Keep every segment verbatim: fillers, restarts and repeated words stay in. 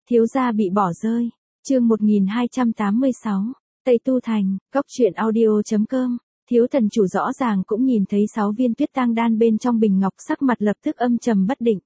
Thiếu gia bị bỏ rơi. Chương một nghìn hai trăm tám mươi sáu. Tây Tu Thành, góc truyện audio.com. Thiếu thần chủ rõ ràng cũng nhìn thấy sáu viên tuyết tang đan bên trong bình ngọc, sắc mặt lập tức âm trầm bất định.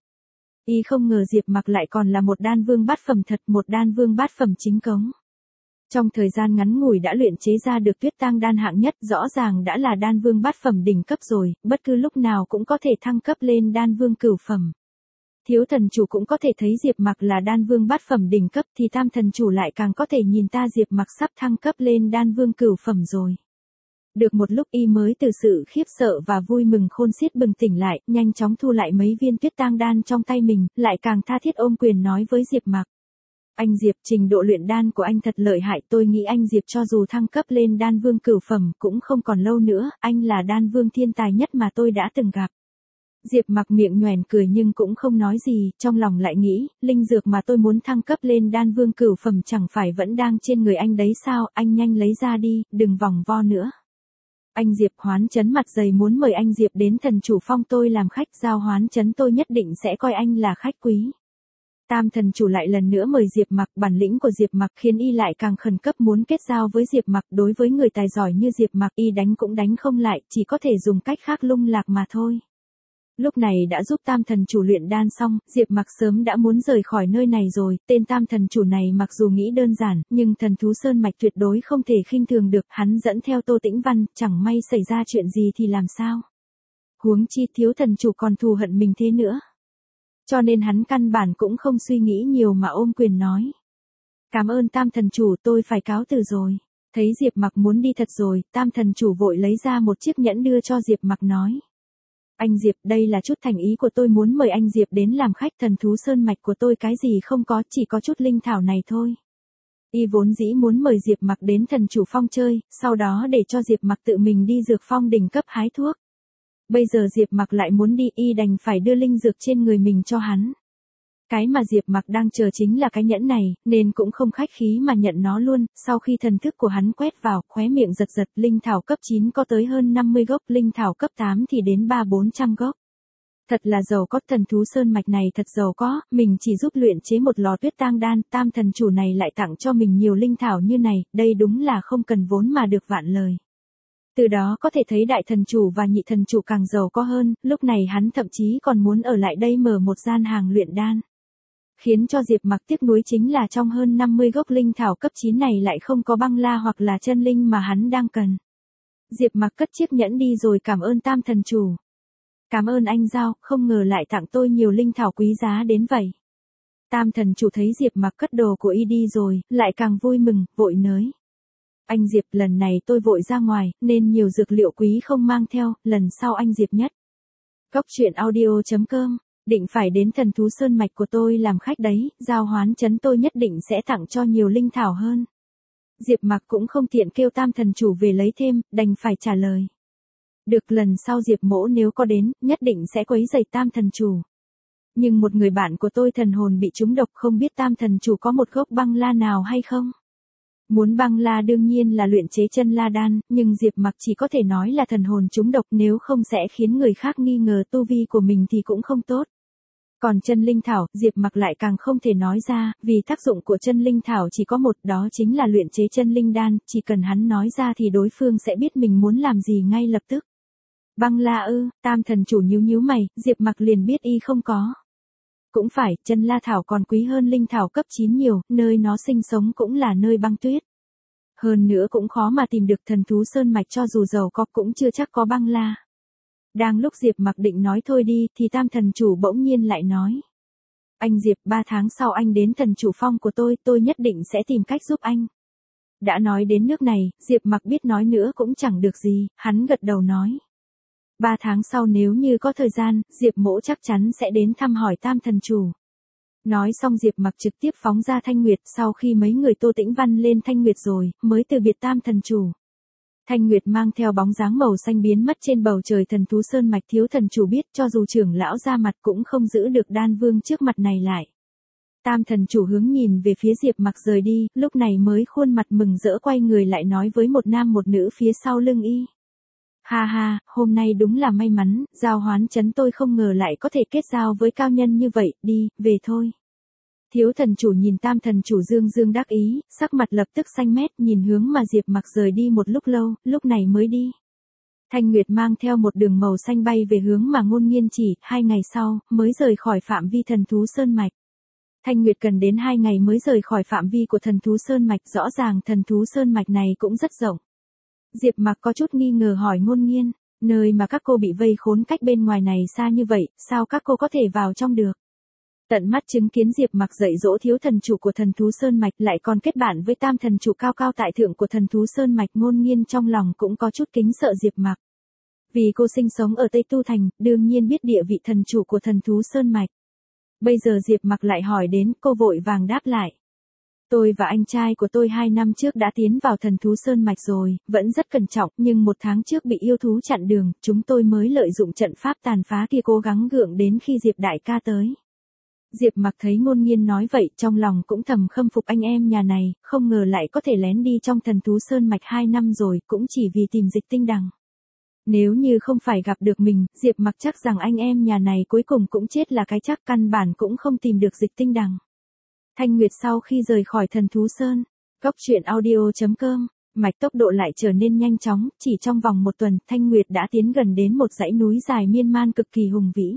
Y không ngờ Diệp Mặc lại còn là một đan vương bát phẩm thật, một đan vương bát phẩm chính cống. Trong thời gian ngắn ngủi đã luyện chế ra được tuyết tang đan hạng nhất, rõ ràng đã là đan vương bát phẩm đỉnh cấp rồi, bất cứ lúc nào cũng có thể thăng cấp lên đan vương cửu phẩm. Thiếu thần chủ cũng có thể thấy Diệp Mặc là đan vương bát phẩm đỉnh cấp, thì tam thần chủ lại càng có thể nhìn ta Diệp Mặc sắp thăng cấp lên đan vương cửu phẩm rồi. Được một lúc y mới từ sự khiếp sợ và vui mừng khôn xiết bừng tỉnh lại, nhanh chóng thu lại mấy viên tuyết tang đan trong tay mình, lại càng tha thiết ôm quyền nói với Diệp Mặc. Anh Diệp, trình độ luyện đan của anh thật lợi hại, tôi nghĩ anh Diệp cho dù thăng cấp lên đan vương cửu phẩm cũng không còn lâu nữa, anh là đan vương thiên tài nhất mà tôi đã từng gặp. Diệp Mặc miệng nhoẻn cười nhưng cũng không nói gì, trong lòng lại nghĩ, linh dược mà tôi muốn thăng cấp lên đan vương cửu phẩm chẳng phải vẫn đang trên người anh đấy sao, anh nhanh lấy ra đi, đừng vòng vo nữa. Anh Diệp, Hoán Trấn mặt dày muốn mời anh Diệp đến thần chủ phong tôi làm khách, giao Hoán Trấn tôi nhất định sẽ coi anh là khách quý. Tam thần chủ lại lần nữa mời Diệp Mặc, bản lĩnh của Diệp Mặc khiến y lại càng khẩn cấp muốn kết giao với Diệp Mặc, đối với người tài giỏi như Diệp Mặc y đánh cũng đánh không lại, chỉ có thể dùng cách khác lung lạc mà thôi. Lúc này đã giúp tam thần chủ luyện đan xong, Diệp Mặc sớm đã muốn rời khỏi nơi này rồi, tên tam thần chủ này mặc dù nghĩ đơn giản, nhưng thần thú sơn mạch tuyệt đối không thể khinh thường được, hắn dẫn theo Tô Tĩnh Văn, chẳng may xảy ra chuyện gì thì làm sao? Huống chi thiếu thần chủ còn thù hận mình thế nữa. Cho nên hắn căn bản cũng không suy nghĩ nhiều mà ôm quyền nói. Cảm ơn tam thần chủ, tôi phải cáo từ rồi. Thấy Diệp Mặc muốn đi thật rồi, tam thần chủ vội lấy ra một chiếc nhẫn đưa cho Diệp Mặc nói. Anh Diệp, đây là chút thành ý của tôi, muốn mời anh Diệp đến làm khách, thần thú sơn mạch của tôi cái gì không có, chỉ có chút linh thảo này thôi. Y vốn dĩ muốn mời Diệp Mặc đến thần chủ phong chơi, sau đó để cho Diệp Mặc tự mình đi dược phong đỉnh cấp hái thuốc. Bây giờ Diệp Mặc lại muốn đi, y đành phải đưa linh dược trên người mình cho hắn. Cái mà Diệp Mặc đang chờ chính là cái nhẫn này, nên cũng không khách khí mà nhận nó luôn, sau khi thần thức của hắn quét vào, khóe miệng giật giật, linh thảo cấp chín có tới hơn năm mươi gốc, linh thảo cấp tám thì đến ba bốn trăm gốc. Thật là giàu có, thần thú sơn mạch này thật giàu có, mình chỉ giúp luyện chế một lò tuyết tang đan, tam thần chủ này lại tặng cho mình nhiều linh thảo như này, đây đúng là không cần vốn mà được vạn lời. Từ đó có thể thấy đại thần chủ và nhị thần chủ càng giàu có hơn, lúc này hắn thậm chí còn muốn ở lại đây mở một gian hàng luyện đan. Khiến cho Diệp Mặc tiếc nuối chính là trong hơn năm mươi gốc linh thảo cấp chín này lại không có băng la hoặc là chân linh mà hắn đang cần. Diệp Mặc cất chiếc nhẫn đi rồi cảm ơn tam thần chủ. Cảm ơn anh Giao, không ngờ lại tặng tôi nhiều linh thảo quý giá đến vậy. Tam thần chủ thấy Diệp Mặc cất đồ của y đi rồi, lại càng vui mừng, vội nới. Anh Diệp, lần này tôi vội ra ngoài, nên nhiều dược liệu quý không mang theo, lần sau anh Diệp nhất. Góc truyện audio.com. Định phải đến thần thú sơn mạch của tôi làm khách đấy, giao Hoán Trấn tôi nhất định sẽ tặng cho nhiều linh thảo hơn. Diệp Mặc cũng không tiện kêu tam thần chủ về lấy thêm, đành phải trả lời. Được, lần sau Diệp mỗ nếu có đến, nhất định sẽ quấy rầy tam thần chủ. Nhưng một người bạn của tôi thần hồn bị trúng độc, không biết tam thần chủ có một gốc băng la nào hay không? Muốn băng la đương nhiên là luyện chế chân la đan, nhưng Diệp Mặc chỉ có thể nói là thần hồn trúng độc, nếu không sẽ khiến người khác nghi ngờ tu vi của mình thì cũng không tốt. Còn chân linh thảo, Diệp Mặc lại càng không thể nói ra, vì tác dụng của chân linh thảo chỉ có một, đó chính là luyện chế chân linh đan, chỉ cần hắn nói ra thì đối phương sẽ biết mình muốn làm gì ngay lập tức. Băng la ư? Tam thần chủ nhíu nhíu mày, Diệp Mặc liền biết y không có. Cũng phải, chân la thảo còn quý hơn linh thảo cấp chín nhiều, nơi nó sinh sống cũng là nơi băng tuyết. Hơn nữa cũng khó mà tìm được thần thú sơn mạch, cho dù giàu có cũng chưa chắc có băng la. Đang lúc Diệp Mặc định nói thôi đi, thì tam thần chủ bỗng nhiên lại nói. Anh Diệp, ba tháng sau anh đến thần chủ phong của tôi, tôi nhất định sẽ tìm cách giúp anh. Đã nói đến nước này, Diệp Mặc biết nói nữa cũng chẳng được gì, hắn gật đầu nói. Ba tháng sau nếu như có thời gian, Diệp mỗ chắc chắn sẽ đến thăm hỏi tam thần chủ. Nói xong Diệp Mặc trực tiếp phóng ra Thanh Nguyệt, sau khi mấy người Tô Tĩnh Văn lên Thanh Nguyệt rồi, mới từ biệt tam thần chủ. Thanh Nguyệt mang theo bóng dáng màu xanh biến mất trên bầu trời thần thú sơn mạch, thiếu thần chủ biết cho dù trưởng lão ra mặt cũng không giữ được đan vương trước mặt này lại. Tam thần chủ hướng nhìn về phía Diệp Mặc rời đi, lúc này mới khuôn mặt mừng rỡ quay người lại nói với một nam một nữ phía sau lưng y. Ha ha, hôm nay đúng là may mắn, giao Hoán Trấn tôi không ngờ lại có thể kết giao với cao nhân như vậy, đi, về thôi. Thiếu thần chủ nhìn tam thần chủ dương dương đắc ý, sắc mặt lập tức xanh mét, nhìn hướng mà Diệp Mặc rời đi một lúc lâu, lúc này mới đi. Thanh Nguyệt mang theo một đường màu xanh bay về hướng mà Ngôn Nghiên chỉ, hai ngày sau, mới rời khỏi phạm vi thần thú sơn mạch. Thanh Nguyệt cần đến hai ngày mới rời khỏi phạm vi của thần thú sơn mạch, rõ ràng thần thú sơn mạch này cũng rất rộng. Diệp Mặc có chút nghi ngờ hỏi Ngôn Nghiên, nơi mà các cô bị vây khốn cách bên ngoài này xa như vậy, sao các cô có thể vào trong được? Tận mắt chứng kiến Diệp Mặc dạy dỗ thiếu thần chủ của thần thú sơn mạch, lại còn kết bạn với tam thần chủ cao cao tại thượng của thần thú sơn mạch, Ngôn Nghiên trong lòng cũng có chút kính sợ Diệp Mặc. Vì cô sinh sống ở Tây Tu Thành, đương nhiên biết địa vị thần chủ của thần thú sơn mạch. Bây giờ Diệp Mặc lại hỏi đến, cô vội vàng đáp lại. Tôi và anh trai của tôi hai năm trước đã tiến vào thần thú sơn mạch rồi, vẫn rất cẩn trọng, nhưng một tháng trước bị yêu thú chặn đường, chúng tôi mới lợi dụng trận pháp tàn phá kia cố gắng gượng đến khi Diệp đại ca tới. Diệp Mặc thấy Ngôn Nghiên nói vậy, trong lòng cũng thầm khâm phục anh em nhà này, không ngờ lại có thể lén đi trong thần thú sơn mạch hai năm rồi, cũng chỉ vì tìm Dịch Tinh Đằng. Nếu như không phải gặp được mình, Diệp Mặc chắc rằng anh em nhà này cuối cùng cũng chết là cái chắc, căn bản cũng không tìm được Dịch Tinh Đằng. Thanh Nguyệt sau khi rời khỏi thần thú sơn, góc truyện audio chấm com, mạch tốc độ lại trở nên nhanh chóng, chỉ trong vòng một tuần, Thanh Nguyệt đã tiến gần đến một dãy núi dài miên man cực kỳ hùng vĩ.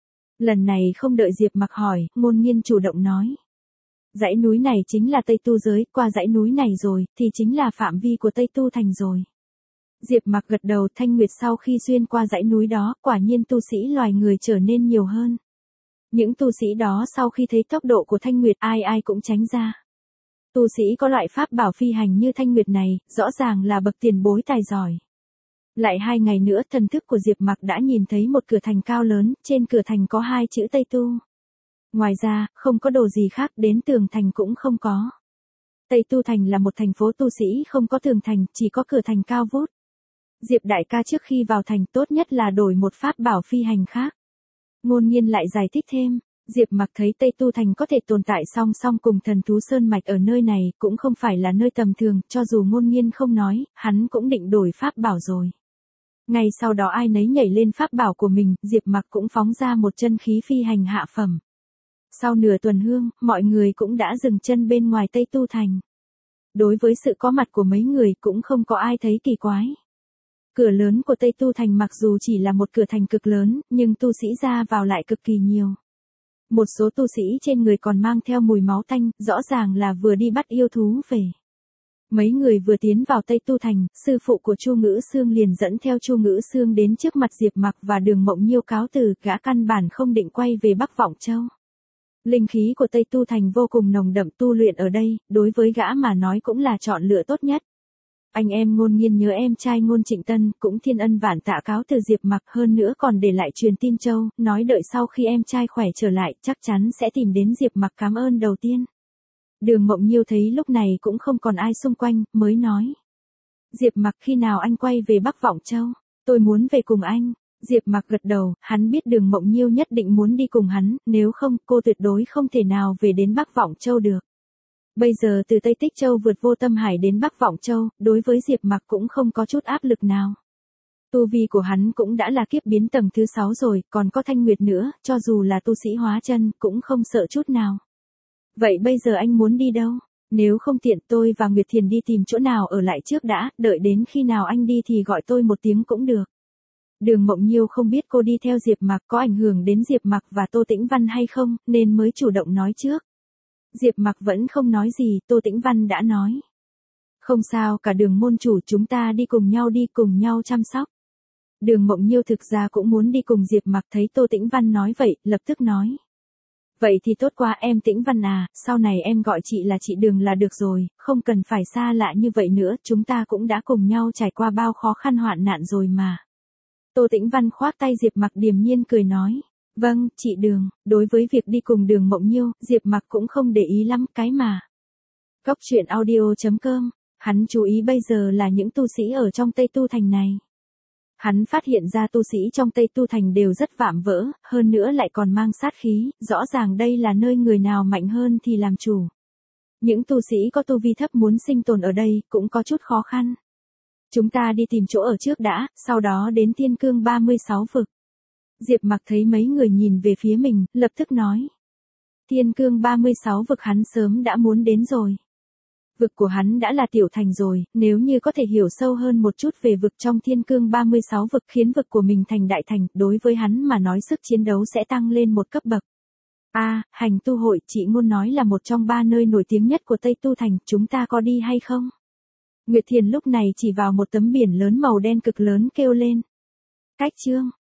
Lần này không đợi Diệp Mặc hỏi, Ngôn Nghiên chủ động nói. Dãy núi này chính là Tây Tu giới, qua dãy núi này rồi, thì chính là phạm vi của Tây Tu Thành rồi. Diệp Mặc gật đầu. Thanh Nguyệt sau khi xuyên qua dãy núi đó, quả nhiên tu sĩ loài người trở nên nhiều hơn. Những tu sĩ đó sau khi thấy tốc độ của Thanh Nguyệt, ai ai cũng tránh ra. Tu sĩ có loại pháp bảo phi hành như Thanh Nguyệt này, rõ ràng là bậc tiền bối tài giỏi. Lại hai ngày nữa, thần thức của Diệp Mặc đã nhìn thấy một cửa thành cao lớn, trên cửa thành có hai chữ Tây Tu. Ngoài ra, không có đồ gì khác, đến tường thành cũng không có. Tây Tu Thành là một thành phố tu sĩ không có tường thành, chỉ có cửa thành cao vút. Diệp đại ca trước khi vào thành tốt nhất là đổi một pháp bảo phi hành khác. Ngôn Nghiên lại giải thích thêm, Diệp Mặc thấy Tây Tu Thành có thể tồn tại song song cùng thần thú sơn mạch ở nơi này, cũng không phải là nơi tầm thường, cho dù Ngôn Nghiên không nói, hắn cũng định đổi pháp bảo rồi. Ngay sau đó ai nấy nhảy lên pháp bảo của mình, Diệp Mặc cũng phóng ra một chân khí phi hành hạ phẩm. Sau nửa tuần hương, mọi người cũng đã dừng chân bên ngoài Tây Tu Thành. Đối với sự có mặt của mấy người cũng không có ai thấy kỳ quái. Cửa lớn của Tây Tu Thành mặc dù chỉ là một cửa thành cực lớn, nhưng tu sĩ ra vào lại cực kỳ nhiều. Một số tu sĩ trên người còn mang theo mùi máu tanh, rõ ràng là vừa đi bắt yêu thú về. Mấy người vừa tiến vào Tây Tu Thành, sư phụ của Chu Ngữ Xương liền dẫn theo Chu Ngữ Xương đến trước mặt Diệp Mặc và Đường Mộng Nhiêu cáo từ, gã căn bản không định quay về Bắc Vọng Châu. Linh khí của Tây Tu Thành vô cùng nồng đậm, tu luyện ở đây, đối với gã mà nói cũng là chọn lựa tốt nhất. Anh em Ngôn Nghiên nhớ em trai Ngôn Trịnh Tân, cũng thiên ân vạn tạ cáo từ Diệp Mặc, hơn nữa còn để lại truyền tin Châu, nói đợi sau khi em trai khỏe trở lại, chắc chắn sẽ tìm đến Diệp Mặc cảm ơn đầu tiên. Đường Mộng Nhiêu thấy lúc này cũng không còn ai xung quanh, mới nói. Diệp Mặc, khi nào anh quay về Bắc Vọng Châu? Tôi muốn về cùng anh. Diệp Mặc gật đầu, hắn biết Đường Mộng Nhiêu nhất định muốn đi cùng hắn, nếu không, cô tuyệt đối không thể nào về đến Bắc Vọng Châu được. Bây giờ từ Tây Tích Châu vượt Vô Tâm Hải đến Bắc Vọng Châu, đối với Diệp Mặc cũng không có chút áp lực nào. Tu vi của hắn cũng đã là kiếp biến tầng thứ sáu rồi, còn có Thanh Nguyệt nữa, cho dù là tu sĩ hóa chân, cũng không sợ chút nào. Vậy bây giờ anh muốn đi đâu? Nếu không tiện tôi và Nguyệt Thiền đi tìm chỗ nào ở lại trước đã, đợi đến khi nào anh đi thì gọi tôi một tiếng cũng được. Đường Mộng Nhiêu không biết cô đi theo Diệp Mặc có ảnh hưởng đến Diệp Mặc và Tô Tĩnh Văn hay không, nên mới chủ động nói trước. Diệp Mặc vẫn không nói gì, Tô Tĩnh Văn đã nói. Không sao, cả Đường môn chủ, chúng ta đi cùng nhau đi cùng nhau chăm sóc. Đường Mộng Nhiêu thực ra cũng muốn đi cùng Diệp Mặc, thấy Tô Tĩnh Văn nói vậy, lập tức nói. Vậy thì tốt quá em Tĩnh Văn à, sau này em gọi chị là chị Đường là được rồi, không cần phải xa lạ như vậy nữa, chúng ta cũng đã cùng nhau trải qua bao khó khăn hoạn nạn rồi mà. Tô Tĩnh Văn khoác tay Diệp Mặc, điềm nhiên cười nói. Vâng, chị Đường. Đối với việc đi cùng Đường Mộng Nhiêu, Diệp Mặc cũng không để ý lắm, cái mà. Góc truyện audio chấm com, hắn chú ý bây giờ là những tu sĩ ở trong Tây Tu Thành này. Hắn phát hiện ra tu sĩ trong Tây Tu Thành đều rất vạm vỡ, hơn nữa lại còn mang sát khí, rõ ràng đây là nơi người nào mạnh hơn thì làm chủ. Những tu sĩ có tu vi thấp muốn sinh tồn ở đây cũng có chút khó khăn. Chúng ta đi tìm chỗ ở trước đã, sau đó đến Thiên Cương ba mươi sáu vực. Diệp Mặc thấy mấy người nhìn về phía mình, lập tức nói. Thiên cương ba mươi sáu vực hắn sớm đã muốn đến rồi. Vực của hắn đã là tiểu thành rồi, nếu như có thể hiểu sâu hơn một chút về vực trong thiên cương ba mươi sáu vực khiến vực của mình thành đại thành, đối với hắn mà nói sức chiến đấu sẽ tăng lên một cấp bậc. A, à, hành tu hội, chị ngôn nói là một trong ba nơi nổi tiếng nhất của Tây Tu Thành, chúng ta có đi hay không? Nguyệt Thiền lúc này chỉ vào một tấm biển lớn màu đen cực lớn kêu lên. Cách chương.